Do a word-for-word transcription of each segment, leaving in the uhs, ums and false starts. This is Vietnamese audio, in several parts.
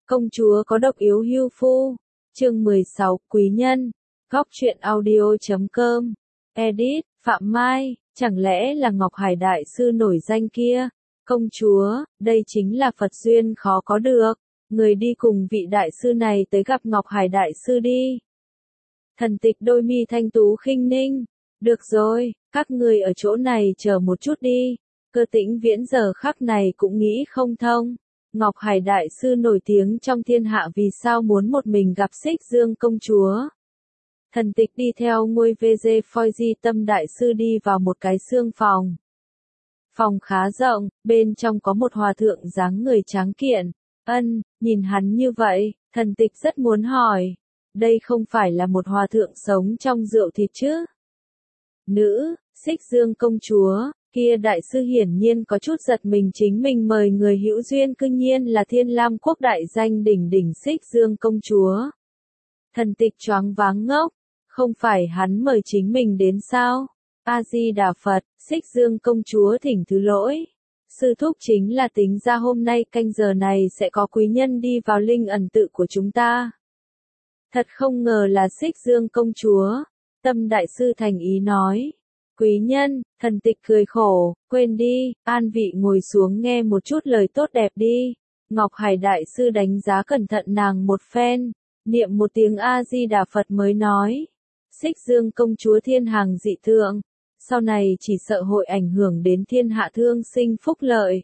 Công chúa có độc yếu hưu phu. Chương mười sáu, Quý nhân. Góc truyện audio chấm com. Edit, Phạm Mai, chẳng lẽ là Ngọc Hải đại sư nổi danh kia? Công chúa, đây chính là Phật duyên khó có được. Người đi cùng vị đại sư này tới gặp Ngọc Hải đại sư đi. Thần tịch đôi mi thanh tú khinh ninh. Được rồi, các người ở chỗ này chờ một chút đi. Cơ Tĩnh Viễn giờ khắc này cũng nghĩ không thông. Ngọc Hải đại sư nổi tiếng trong thiên hạ vì sao muốn một mình gặp Xích Dương công chúa. Thần tịch đi theo ngôi vê giê Phoi Di Tâm đại sư đi vào một cái xương phòng. Phòng khá rộng, bên trong có một hòa thượng dáng người tráng kiện. Ân, nhìn hắn như vậy, thần tịch rất muốn hỏi. Đây không phải là một hòa thượng sống trong rượu thịt chứ? Nữ, Xích Dương công chúa, kia đại sư hiển nhiên có chút giật mình, chính mình mời người hữu duyên cư nhiên là Thiên Lam quốc đại danh đỉnh đỉnh Xích Dương công chúa. Thần tịch choáng váng ngốc, không phải hắn mời chính mình đến sao? A Di Đà Phật, Xích Dương công chúa thỉnh thứ lỗi. Sư thúc chính là tính ra hôm nay canh giờ này sẽ có quý nhân đi vào linh ẩn tự của chúng ta. Thật không ngờ là Xích Dương công chúa. Tâm đại sư thành ý nói. Quý nhân, thần tịch cười khổ, quên đi, an vị ngồi xuống nghe một chút lời tốt đẹp đi. Ngọc Hải đại sư đánh giá cẩn thận nàng một phen, niệm một tiếng A Di Đà Phật mới nói. Xích Dương công chúa thiên hàng dị thượng, sau này chỉ sợ hội ảnh hưởng đến thiên hạ thương sinh phúc lợi.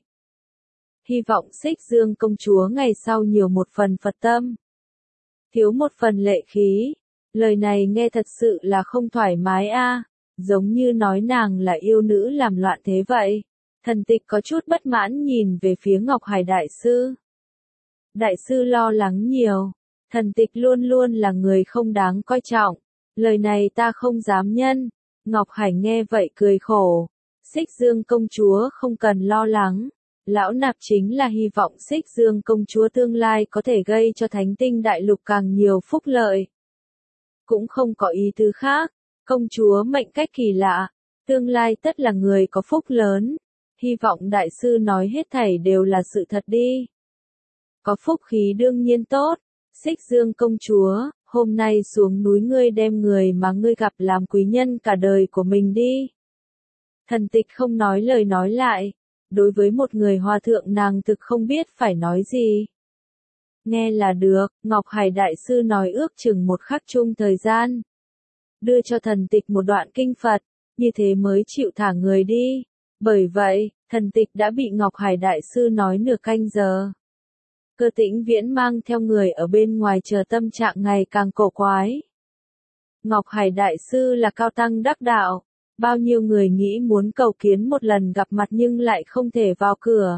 Hy vọng Xích Dương công chúa ngày sau nhiều một phần Phật tâm, thiếu một phần lệ khí. Lời này nghe thật sự là không thoải mái a, giống như nói nàng là yêu nữ làm loạn thế vậy. Thần tịch có chút bất mãn nhìn về phía Ngọc Hải đại sư. Đại sư lo lắng nhiều, thần tịch luôn luôn là người không đáng coi trọng, lời này ta không dám nhân. Ngọc Hải nghe vậy cười khổ, Xích Dương công chúa không cần lo lắng, lão nạp chính là hy vọng Xích Dương công chúa tương lai có thể gây cho thánh tinh đại lục càng nhiều phúc lợi. Cũng không có ý tứ khác, công chúa mệnh cách kỳ lạ, tương lai tất là người có phúc lớn, hy vọng đại sư nói hết thảy đều là sự thật đi. Có phúc khí đương nhiên tốt, Xích Dương công chúa, hôm nay xuống núi ngươi đem người mà ngươi gặp làm quý nhân cả đời của mình đi. Thần tịch không nói lời nói lại, đối với một người hòa thượng nàng thực không biết phải nói gì. Nghe là được, Ngọc Hải đại sư nói ước chừng một khắc chung thời gian. Đưa cho thần tịch một đoạn kinh Phật, như thế mới chịu thả người đi. Bởi vậy, thần tịch đã bị Ngọc Hải đại sư nói nửa canh giờ. Cơ Tĩnh Viễn mang theo người ở bên ngoài chờ, tâm trạng ngày càng cổ quái. Ngọc Hải đại sư là cao tăng đắc đạo, bao nhiêu người nghĩ muốn cầu kiến một lần gặp mặt nhưng lại không thể vào cửa.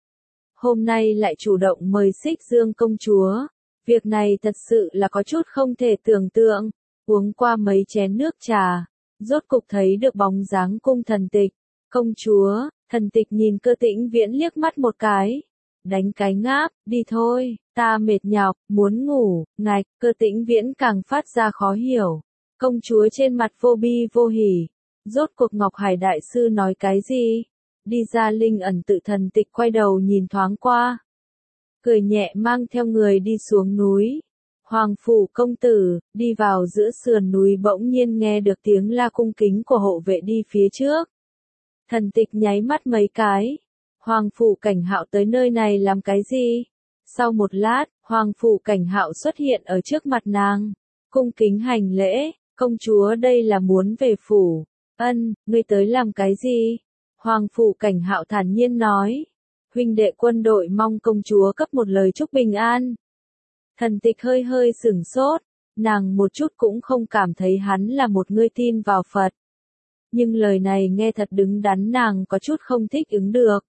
Hôm nay lại chủ động mời Xích Dương công chúa, việc này thật sự là có chút không thể tưởng tượng. Uống qua mấy chén nước trà, rốt cục thấy được bóng dáng cung thần tịch. Công chúa, thần tịch nhìn Cơ Tĩnh Viễn liếc mắt một cái, đánh cái ngáp, đi thôi, ta mệt nhọc, muốn ngủ. Ngạch, Cơ Tĩnh Viễn càng phát ra khó hiểu. Công chúa trên mặt vô bi vô hỉ, rốt cuộc Ngọc Hải đại sư nói cái gì? Đi ra linh ẩn tự, thần tịch quay đầu nhìn thoáng qua, cười nhẹ mang theo người đi xuống núi. Hoàng phủ công tử, đi vào giữa sườn núi bỗng nhiên nghe được tiếng la cung kính của hộ vệ đi phía trước. Thần tịch nháy mắt mấy cái. Hoàng phủ Cảnh Hạo tới nơi này làm cái gì? Sau một lát, Hoàng phủ Cảnh Hạo xuất hiện ở trước mặt nàng. Cung kính hành lễ, công chúa đây là muốn về phủ. Ân, ngươi tới làm cái gì? Hoàng phủ Cảnh Hạo thản nhiên nói. Huynh đệ quân đội mong công chúa cấp một lời chúc bình an. Thần tịch hơi hơi sửng sốt, nàng một chút cũng không cảm thấy hắn là một người tin vào Phật. Nhưng lời này nghe thật đứng đắn, nàng có chút không thích ứng được.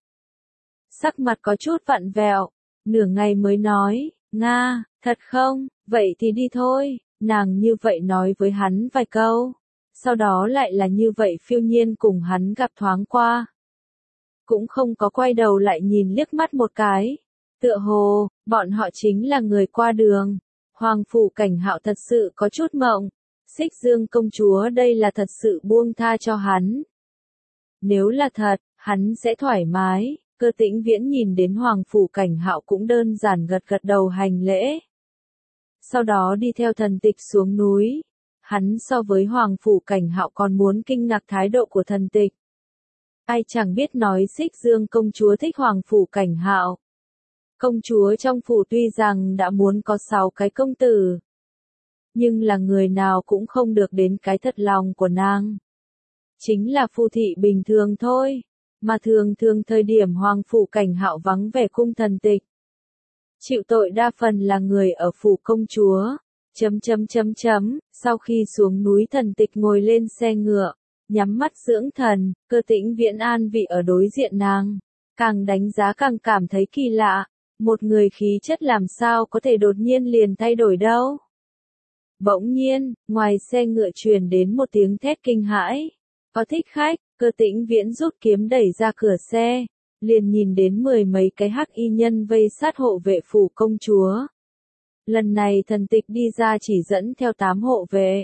Sắc mặt có chút vặn vẹo, nửa ngày mới nói, Nga, thật không, vậy thì đi thôi. Nàng như vậy nói với hắn vài câu, sau đó lại là như vậy phiêu nhiên cùng hắn gặp thoáng qua. Cũng không có quay đầu lại nhìn liếc mắt một cái. Tựa hồ, bọn họ chính là người qua đường. Hoàng phủ Cảnh Hạo thật sự có chút mộng. Xích Dương công chúa đây là thật sự buông tha cho hắn. Nếu là thật, hắn sẽ thoải mái. Cơ Tĩnh Viễn nhìn đến Hoàng Phủ Cảnh Hạo cũng đơn giản gật gật đầu hành lễ. Sau đó đi theo Thần Tịch xuống núi. Hắn so với Hoàng Phủ Cảnh Hạo còn muốn kinh ngạc thái độ của Thần Tịch. Ai chẳng biết nói Xích Dương công chúa thích Hoàng Phủ Cảnh Hạo. Công chúa trong phủ tuy rằng đã muốn có sáu cái công tử, nhưng là người nào cũng không được đến cái thật lòng của nàng. Chính là phu thị bình thường thôi, mà thường thường thời điểm Hoàng Phủ Cảnh Hạo vắng vẻ cung Thần Tịch. Chịu tội đa phần là người ở phủ công chúa. Chấm chấm chấm chấm, sau khi xuống núi Thần Tịch ngồi lên xe ngựa, nhắm mắt dưỡng thần, Cơ Tĩnh Viễn an vị ở đối diện nàng. Càng đánh giá càng cảm thấy kỳ lạ, một người khí chất làm sao có thể đột nhiên liền thay đổi đâu. Bỗng nhiên, ngoài xe ngựa truyền đến một tiếng thét kinh hãi. Có thích khách, Cơ Tĩnh Viễn rút kiếm đẩy ra cửa xe, liền nhìn đến mười mấy cái hắc y nhân vây sát hộ vệ phủ công chúa. Lần này Thần Tịch đi ra chỉ dẫn theo tám hộ vệ.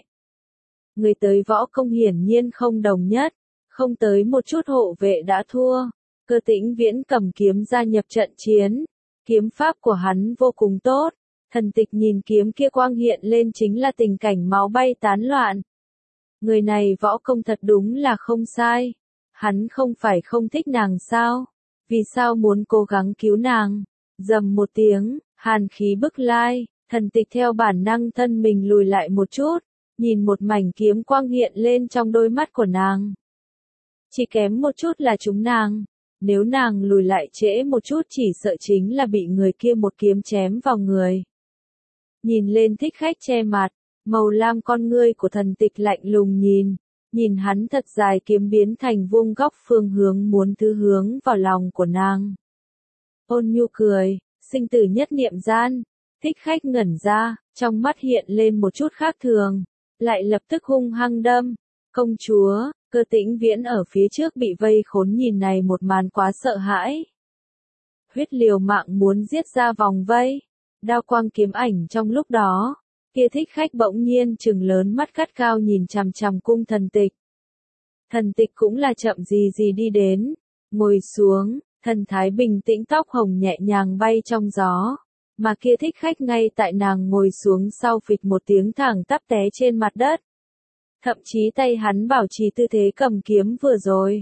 Người tới võ công hiển nhiên không đồng nhất, không tới một chút hộ vệ đã thua. Cơ Tĩnh Viễn cầm kiếm gia nhập trận chiến, kiếm pháp của hắn vô cùng tốt. Thần Tịch nhìn kiếm kia quang hiện lên chính là tình cảnh máu bay tán loạn. Người này võ công thật đúng là không sai. Hắn không phải không thích nàng sao? Vì sao muốn cố gắng cứu nàng? Rầm một tiếng, hàn khí bức lai, Thần Tịch theo bản năng thân mình lùi lại một chút, nhìn một mảnh kiếm quang hiện lên trong đôi mắt của nàng. Chỉ kém một chút là trúng nàng. Nếu nàng lùi lại trễ một chút chỉ sợ chính là bị người kia một kiếm chém vào người. Nhìn lên thích khách che mặt, màu lam con ngươi của Thần Tịch lạnh lùng nhìn, nhìn hắn thật dài kiếm biến thành vuông góc phương hướng muốn thứ hướng vào lòng của nàng. Ôn nhu cười, sinh tử nhất niệm gian, thích khách ngẩn ra, trong mắt hiện lên một chút khác thường, lại lập tức hung hăng đâm. Công chúa, Cơ Tĩnh Viễn ở phía trước bị vây khốn nhìn này một màn quá sợ hãi. Huyết liều mạng muốn giết ra vòng vây, đao quang kiếm ảnh trong lúc đó, kia thích khách bỗng nhiên trừng lớn mắt gắt cao nhìn chằm chằm cung Thần Tịch. Thần Tịch cũng là chậm gì gì đi đến, ngồi xuống, thần thái bình tĩnh tóc hồng nhẹ nhàng bay trong gió, mà kia thích khách ngay tại nàng ngồi xuống sau phịch một tiếng thẳng tắp té trên mặt đất. Thậm chí tay hắn bảo trì tư thế cầm kiếm vừa rồi.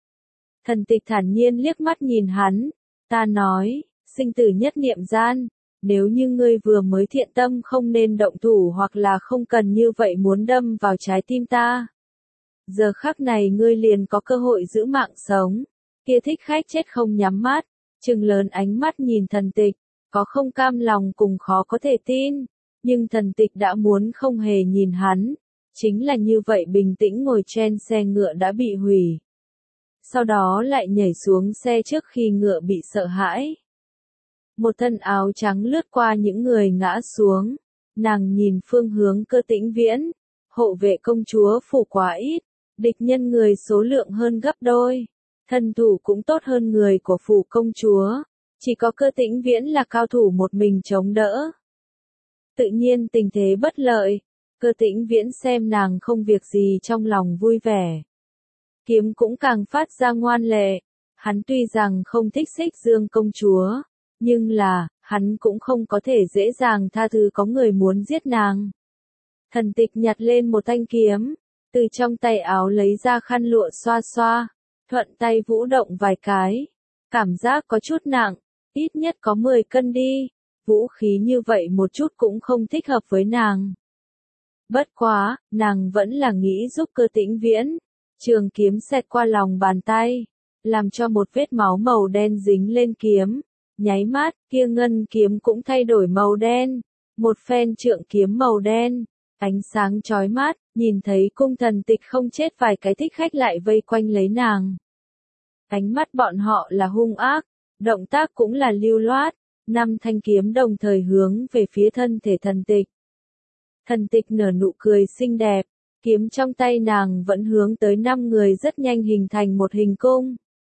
Thần Tịch thản nhiên liếc mắt nhìn hắn, ta nói, sinh tử nhất niệm gian, nếu như ngươi vừa mới thiện tâm không nên động thủ hoặc là không cần như vậy muốn đâm vào trái tim ta. Giờ khắc này ngươi liền có cơ hội giữ mạng sống. Kia thích khách chết không nhắm mắt, trừng lớn ánh mắt nhìn Thần Tịch, có không cam lòng cùng khó có thể tin, nhưng Thần Tịch đã muốn không hề nhìn hắn. Chính là như vậy bình tĩnh ngồi trên xe ngựa đã bị hủy. Sau đó lại nhảy xuống xe trước khi ngựa bị sợ hãi. Một thân áo trắng lướt qua những người ngã xuống. Nàng nhìn phương hướng Cơ Tĩnh Viễn. Hộ vệ công chúa phủ quá ít. Địch nhân người số lượng hơn gấp đôi. Thân thủ cũng tốt hơn người của phủ công chúa. Chỉ có Cơ Tĩnh Viễn là cao thủ một mình chống đỡ. Tự nhiên tình thế bất lợi. Cơ Tĩnh Viễn xem nàng không việc gì trong lòng vui vẻ. Kiếm cũng càng phát ra ngoan lệ. Hắn tuy rằng không thích Xích Dương công chúa, nhưng là, hắn cũng không có thể dễ dàng tha thứ có người muốn giết nàng. Thần Tịch nhặt lên một thanh kiếm, từ trong tay áo lấy ra khăn lụa xoa xoa, thuận tay vũ động vài cái. Cảm giác có chút nặng, ít nhất có mười cân đi. Vũ khí như vậy một chút cũng không thích hợp với nàng. Bất quá, nàng vẫn là nghĩ giúp Cơ Tĩnh Viễn. Trường kiếm xẹt qua lòng bàn tay, làm cho một vết máu màu đen dính lên kiếm. Nháy mắt, kia ngân kiếm cũng thay đổi màu đen. Một phen trượng kiếm màu đen, ánh sáng chói mắt, nhìn thấy cung Thần Tịch không chết vài cái thích khách lại vây quanh lấy nàng. Ánh mắt bọn họ là hung ác, động tác cũng là lưu loát. Năm thanh kiếm đồng thời hướng về phía thân thể Thần Tịch. Thần Tịch nở nụ cười xinh đẹp, kiếm trong tay nàng vẫn hướng tới năm người rất nhanh hình thành một hình cung.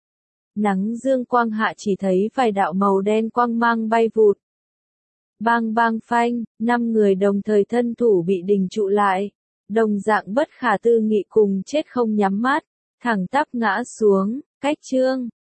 Nắng dương quang hạ chỉ thấy vài đạo màu đen quang mang bay vụt. Bang bang phanh, năm người đồng thời thân thủ bị đình trụ lại, đồng dạng bất khả tư nghị cùng chết không nhắm mắt, thẳng tắp ngã xuống, cách chương.